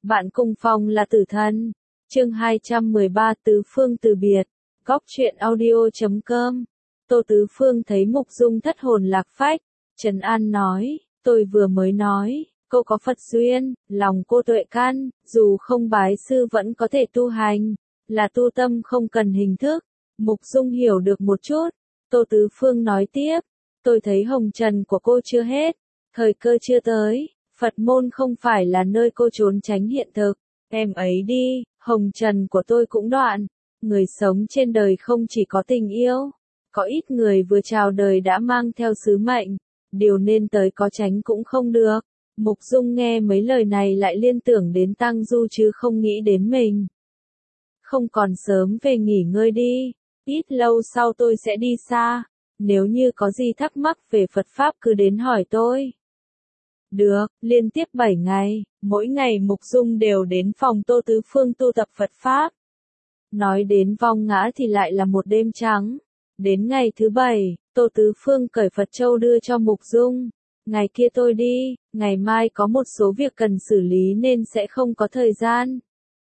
Bạn cùng phòng là tử thân. Chương 213 Tứ Phương từ biệt. Góc truyện audio.com. Tô Tứ Phương thấy Mục Dung thất hồn lạc phách, trấn an nói, tôi vừa mới nói, cô có Phật duyên, lòng cô tuệ căn, dù không bái sư vẫn có thể tu hành, là tu tâm không cần hình thức. Mục Dung hiểu được một chút. Tô Tứ Phương nói tiếp, tôi thấy hồng trần của cô chưa hết, thời cơ chưa tới, Phật môn không phải là nơi cô trốn tránh hiện thực, em ấy đi, hồng trần của tôi cũng đoạn. Người sống trên đời không chỉ có tình yêu, có ít người vừa chào đời đã mang theo sứ mệnh, điều nên tới có tránh cũng không được. Mục Dung nghe mấy lời này lại liên tưởng đến Tăng Du chứ không nghĩ đến mình. Không còn sớm về nghỉ ngơi đi, ít lâu sau tôi sẽ đi xa, nếu như có gì thắc mắc về Phật Pháp cứ đến hỏi tôi. Được, liên tiếp 7 ngày, mỗi ngày Mục Dung đều đến phòng Tô Tứ Phương tu tập Phật Pháp. Nói đến vong ngã thì lại là một đêm trắng. Đến ngày thứ 7, Tô Tứ Phương cởi Phật Châu đưa cho Mục Dung. Ngày kia tôi đi, ngày mai có một số việc cần xử lý nên sẽ không có thời gian.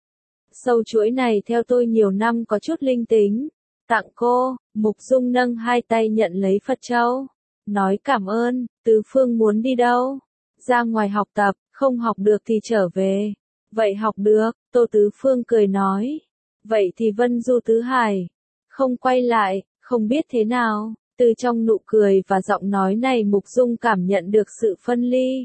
Sâu chuỗi này theo tôi nhiều năm có chút linh tính. Tặng cô. Mục Dung nâng hai tay nhận lấy Phật Châu. Nói cảm ơn. Tứ Phương muốn đi đâu? Ra ngoài học tập, không học được thì trở về. Vậy học được, Tô Tứ Phương cười nói. Vậy thì Vân Du Tứ Hải. Không quay lại, không biết thế nào. Từ trong nụ cười và giọng nói này Mục Dung cảm nhận được sự phân ly.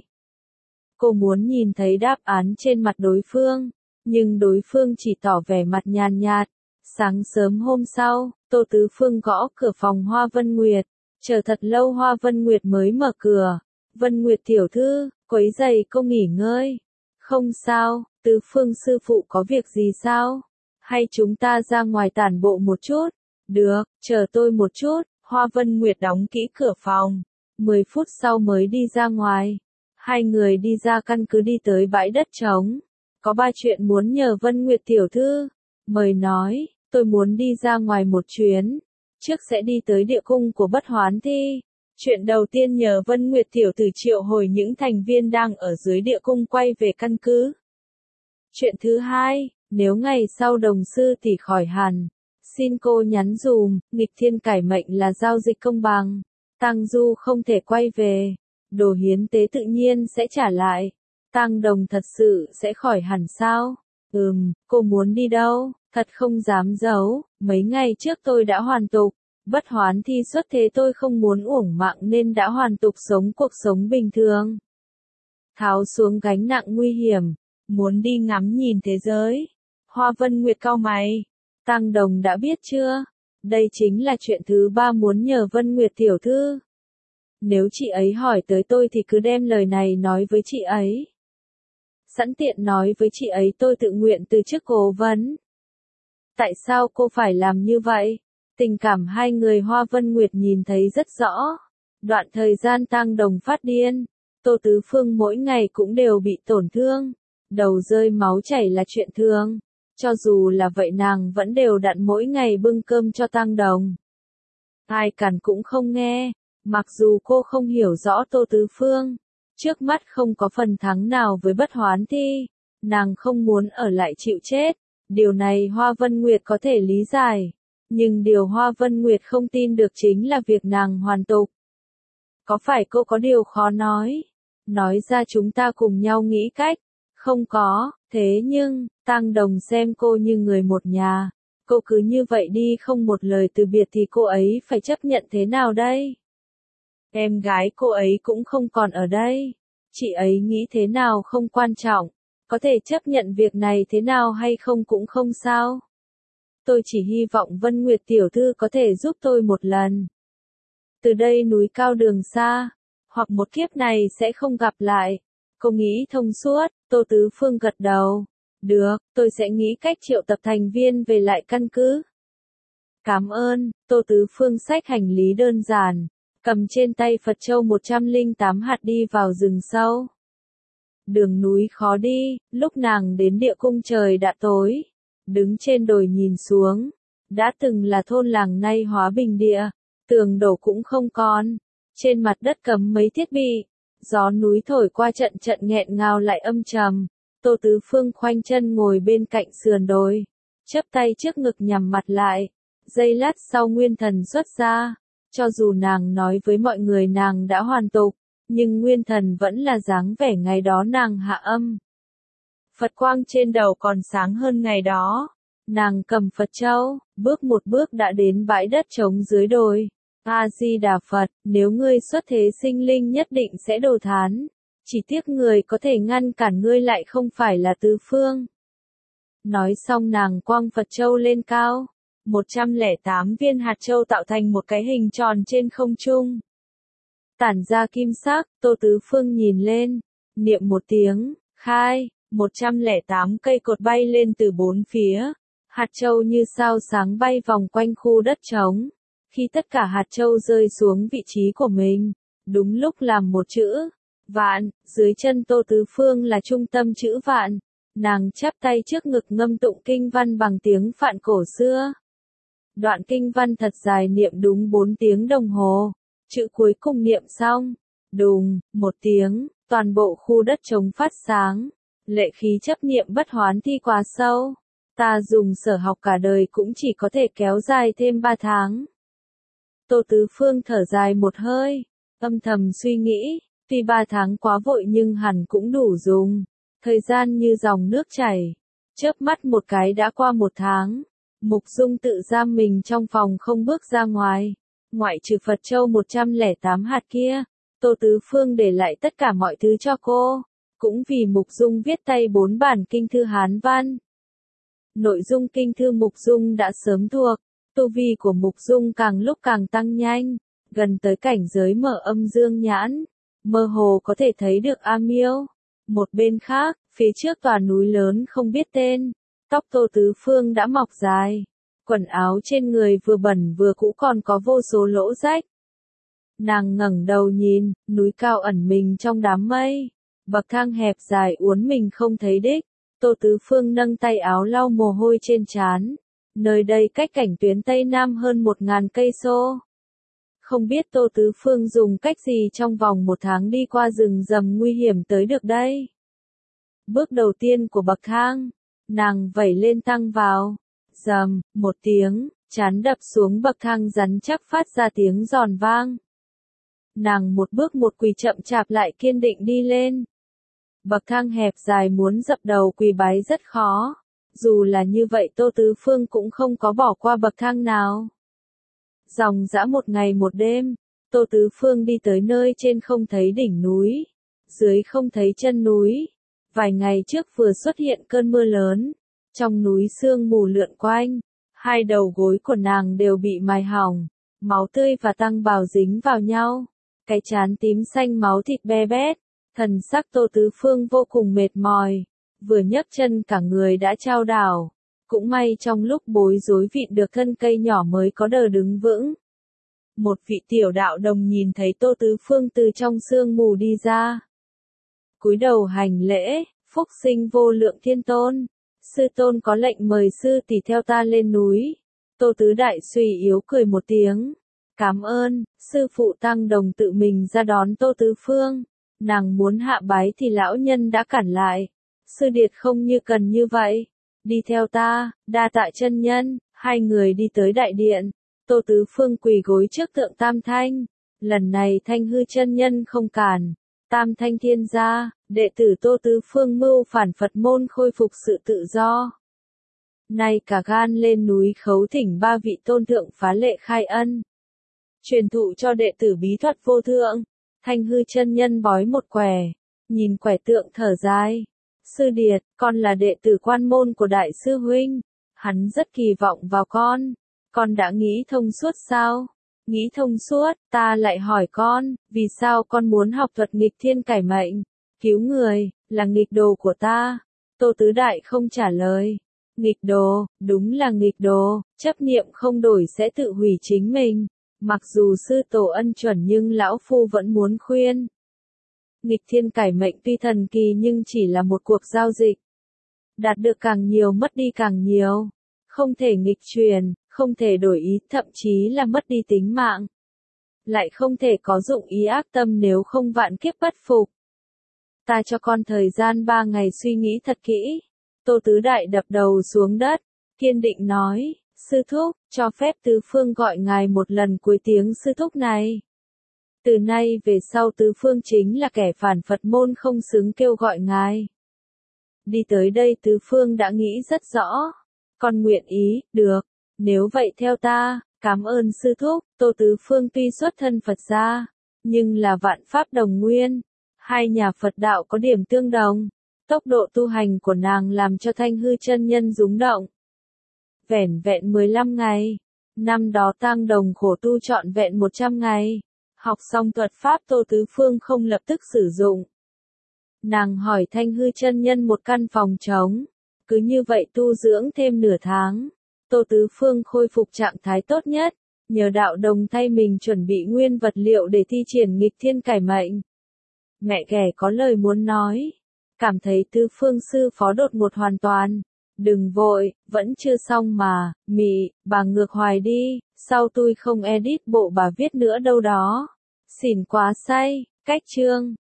Cô muốn nhìn thấy đáp án trên mặt đối phương, nhưng đối phương chỉ tỏ vẻ mặt nhàn nhạt. Sáng sớm hôm sau, Tô Tứ Phương gõ cửa phòng Hoa Vân Nguyệt. Chờ thật lâu Hoa Vân Nguyệt mới mở cửa. Vân Nguyệt tiểu thư, quấy rầy cô nghỉ ngơi. Không sao, Tứ Phương sư phụ có việc gì sao? Hay chúng ta ra ngoài tản bộ một chút? Được, chờ tôi một chút. Hoa Vân Nguyệt đóng kỹ cửa phòng. 10 phút sau mới đi ra ngoài. Hai người đi ra căn cứ đi tới bãi đất trống. Có 3 chuyện muốn nhờ Vân Nguyệt tiểu thư. Mời nói, tôi muốn đi ra ngoài một chuyến. Trước sẽ đi tới địa cung của Bất Hoán Thi. Chuyện đầu tiên nhờ Vân Nguyệt tiểu tử triệu hồi những thành viên đang ở dưới địa cung quay về căn cứ. Chuyện thứ hai, nếu ngày sau đồng sư tỷ khỏi hẳn, xin cô nhắn dùm, nghịch thiên cải mệnh là giao dịch công bằng. Tăng Du không thể quay về, đồ hiến tế tự nhiên sẽ trả lại. Tăng Đồng thật sự sẽ khỏi hẳn sao? Cô muốn đi đâu? Thật không dám giấu, mấy ngày trước tôi đã hoàn tục. Bất Hoán Thi xuất thế tôi không muốn uổng mạng nên đã hoàn tục sống cuộc sống bình thường. Tháo xuống gánh nặng nguy hiểm, muốn đi ngắm nhìn thế giới. Hoa Vân Nguyệt cau mày. Tăng Đồng đã biết chưa? Đây chính là chuyện thứ 3 muốn nhờ Vân Nguyệt tiểu thư. Nếu chị ấy hỏi tới tôi thì cứ đem lời này nói với chị ấy. Sẵn tiện nói với chị ấy tôi tự nguyện từ chức cố vấn. Tại sao cô phải làm như vậy? Tình cảm hai người Hoa Vân Nguyệt nhìn thấy rất rõ. Đoạn thời gian Tăng Đồng phát điên, Tô Tứ Phương mỗi ngày cũng đều bị tổn thương. Đầu rơi máu chảy là chuyện thường. Cho dù là vậy nàng vẫn đều đặn mỗi ngày bưng cơm cho Tăng Đồng. Ai cản cũng không nghe. Mặc dù cô không hiểu rõ Tô Tứ Phương, trước mắt không có phần thắng nào với Bất Hoán Thi, nàng không muốn ở lại chịu chết. Điều này Hoa Vân Nguyệt có thể lý giải. Nhưng điều Hoa Vân Nguyệt không tin được chính là việc nàng hoàn tục. Có phải cô có điều khó nói? Nói ra chúng ta cùng nhau nghĩ cách. Không có, thế nhưng, Tăng Đồng xem cô như người một nhà. Cô cứ như vậy đi không một lời từ biệt thì cô ấy phải chấp nhận thế nào đây? Em gái cô ấy cũng không còn ở đây. Chị ấy nghĩ thế nào không quan trọng. Có thể chấp nhận việc này thế nào hay không cũng không sao. Tôi chỉ hy vọng Vân Nguyệt tiểu thư có thể giúp tôi một lần. Từ đây núi cao đường xa, hoặc một kiếp này sẽ không gặp lại. Cô nghĩ thông suốt, Tô Tứ Phương gật đầu. Được, tôi sẽ nghĩ cách triệu tập thành viên về lại căn cứ. Cảm ơn, Tô Tứ Phương xách hành lý đơn giản, cầm trên tay Phật Châu 108 hạt đi vào rừng sâu. Đường núi khó đi, lúc nàng đến địa cung trời đã tối. Đứng trên đồi nhìn xuống, đã từng là thôn làng nay hóa bình địa, tường đổ cũng không còn. Trên mặt đất cấm mấy thiết bị, gió núi thổi qua trận trận nghẹn ngào lại âm trầm. Tô Tứ Phương khoanh chân ngồi bên cạnh sườn đồi, chắp tay trước ngực nhắm mặt lại. Giây lát sau nguyên thần xuất ra, cho dù nàng nói với mọi người nàng đã hoàn tục, nhưng nguyên thần vẫn là dáng vẻ ngày đó nàng hạ âm. Phật quang trên đầu còn sáng hơn ngày đó. Nàng cầm Phật châu, bước một bước đã đến bãi đất trống dưới đồi. A-di-đà Phật, nếu ngươi xuất thế sinh linh nhất định sẽ đồ thán. Chỉ tiếc người có thể ngăn cản ngươi lại không phải là Tứ Phương. Nói xong nàng quăng Phật châu lên cao. 108 viên hạt châu tạo thành một cái hình tròn trên không trung. Tản ra kim sắc, Tô Tứ Phương nhìn lên, niệm một tiếng, khai, 108 cây cột bay lên từ bốn phía. Hạt châu như sao sáng bay vòng quanh khu đất trống. Khi tất cả hạt châu rơi xuống vị trí của mình, đúng lúc làm một chữ vạn, dưới chân Tô Tứ Phương là trung tâm chữ vạn. Nàng chắp tay trước ngực ngâm tụng kinh văn bằng tiếng Phạn cổ xưa. Đoạn kinh văn thật dài niệm đúng 4 tiếng đồng hồ. Chữ cuối cùng niệm xong, đùng, một tiếng, toàn bộ khu đất trống phát sáng. Lệ khí chấp niệm bất hoán thi quá sâu. Ta dùng sở học cả đời cũng chỉ có thể kéo dài thêm 3 tháng. Tô Tứ Phương thở dài một hơi, âm thầm suy nghĩ, tuy 3 tháng quá vội nhưng hẳn cũng đủ dùng. Thời gian như dòng nước chảy, chớp mắt một cái đã qua 1 tháng. Mục Dung tự giam mình trong phòng không bước ra ngoài. Ngoại trừ Phật châu 108 hạt kia, Tô Tứ Phương để lại tất cả mọi thứ cho cô. Cũng vì Mục Dung viết tay 4 bản kinh thư Hán văn. Nội dung kinh thư Mục Dung đã sớm thuộc, tu vi của Mục Dung càng lúc càng tăng nhanh, gần tới cảnh giới mở âm dương nhãn, mơ hồ có thể thấy được A Miêu. Một bên khác, phía trước tòa núi lớn không biết tên, tóc Tô Tứ Phương đã mọc dài, quần áo trên người vừa bẩn vừa cũ còn có vô số lỗ rách. Nàng ngẩng đầu nhìn, núi cao ẩn mình trong đám mây, bậc thang hẹp dài uốn mình không thấy đích. Tô Tứ Phương nâng tay áo lau mồ hôi trên trán. Nơi đây cách cảnh tuyến Tây Nam hơn 1000 cây số. Không biết Tô Tứ Phương dùng cách gì trong vòng 1 tháng đi qua rừng rầm nguy hiểm tới được đây. Bước đầu tiên của bậc thang, nàng vẩy lên tăng vào. Rầm, một tiếng, trán đập xuống bậc thang rắn chắc phát ra tiếng giòn vang. Nàng một bước một quỳ chậm chạp lại kiên định đi lên. Bậc thang hẹp dài muốn dập đầu quỳ bái rất khó. Dù là như vậy Tô Tứ Phương cũng không có bỏ qua bậc thang nào. Dòng dã 1 ngày 1 đêm, Tô Tứ Phương đi tới nơi trên không thấy đỉnh núi, dưới không thấy chân núi. Vài ngày trước vừa xuất hiện cơn mưa lớn, trong núi sương mù lượn quanh, 2 đầu gối của nàng đều bị mài hỏng, máu tươi và tăng bào dính vào nhau, cái trán tím xanh máu thịt be bét, thần sắc Tô Tứ Phương vô cùng mệt mỏi, vừa nhấc chân cả người đã chao đảo, cũng may trong lúc bối rối vịn được thân cây nhỏ mới có đờ đứng vững. Một vị tiểu đạo đồng nhìn thấy Tô Tứ Phương từ trong sương mù đi ra, cúi đầu hành lễ, phúc sinh vô lượng thiên tôn, sư tôn có lệnh mời sư tỷ theo ta lên núi. Tô Tứ Đại suy yếu cười một tiếng, cảm ơn, sư phụ tăng đồng tự mình ra đón Tô Tứ Phương, nàng muốn hạ bái thì lão nhân đã cản lại, sư điệt không như cần như vậy, đi theo ta, đa tạ chân nhân. 2 người đi tới đại điện, Tô Tứ Phương quỳ gối trước tượng Tam Thanh, lần này Thanh hư chân nhân không cản. Tam Thanh Thiên gia, đệ tử Tô Tứ Phương mưu phản Phật môn khôi phục sự tự do. Nay cả gan lên núi khấu thỉnh 3 vị tôn thượng phá lệ khai ân, truyền thụ cho đệ tử bí thuật vô thượng. Thanh hư chân nhân bói một quẻ, nhìn quẻ tượng thở dài. Sư điệt, con là đệ tử quan môn của đại sư huynh, hắn rất kỳ vọng vào con đã nghĩ thông suốt sao? Nghĩ thông suốt, ta lại hỏi con, vì sao con muốn học thuật nghịch thiên cải mệnh, cứu người, là nghịch đồ của ta? Tô Tứ Đại không trả lời. Nghịch đồ, đúng là nghịch đồ, chấp niệm không đổi sẽ tự hủy chính mình. Mặc dù sư tổ ân chuẩn nhưng lão phu vẫn muốn khuyên. Nghịch thiên cải mệnh tuy thần kỳ nhưng chỉ là một cuộc giao dịch. Đạt được càng nhiều mất đi càng nhiều. Không thể nghịch truyền, không thể đổi ý, thậm chí là mất đi tính mạng. Lại không thể có dụng ý ác tâm nếu không vạn kiếp bất phục. Ta cho con thời gian 3 ngày suy nghĩ thật kỹ. Tô Tứ Đại đập đầu xuống đất, kiên định nói, sư thúc, cho phép Tứ Phương gọi ngài một lần cuối tiếng sư thúc này. Từ nay về sau Tứ Phương chính là kẻ phản Phật môn không xứng kêu gọi ngài. Đi tới đây Tứ Phương đã nghĩ rất rõ. Con nguyện ý, được. Nếu vậy theo ta, cảm ơn sư thúc. Tô Tứ Phương tuy xuất thân Phật gia, nhưng là vạn pháp đồng nguyên. Hai nhà Phật đạo có điểm tương đồng. Tốc độ tu hành của nàng làm cho Thanh Hư chân nhân rúng động. Vẻn vẹn 15 ngày. Năm đó Tang Đồng khổ tu trọn vẹn 100 ngày. Học xong thuật pháp Tô Tứ Phương không lập tức sử dụng. Nàng hỏi Thanh Hư chân nhân một căn phòng trống. Cứ như vậy tu dưỡng thêm nửa tháng. Tô Tứ Phương khôi phục trạng thái tốt nhất. Nhờ đạo đồng thay mình chuẩn bị nguyên vật liệu để thi triển nghịch thiên cải mệnh. Mẹ ghẻ có lời muốn nói. Cảm thấy Tứ Phương sư phó đột ngột hoàn toàn. Đừng vội, vẫn chưa xong mà, mị, bà ngược hoài đi, sau tôi không edit bộ bà viết nữa đâu đó. Xỉn quá say, cách chương.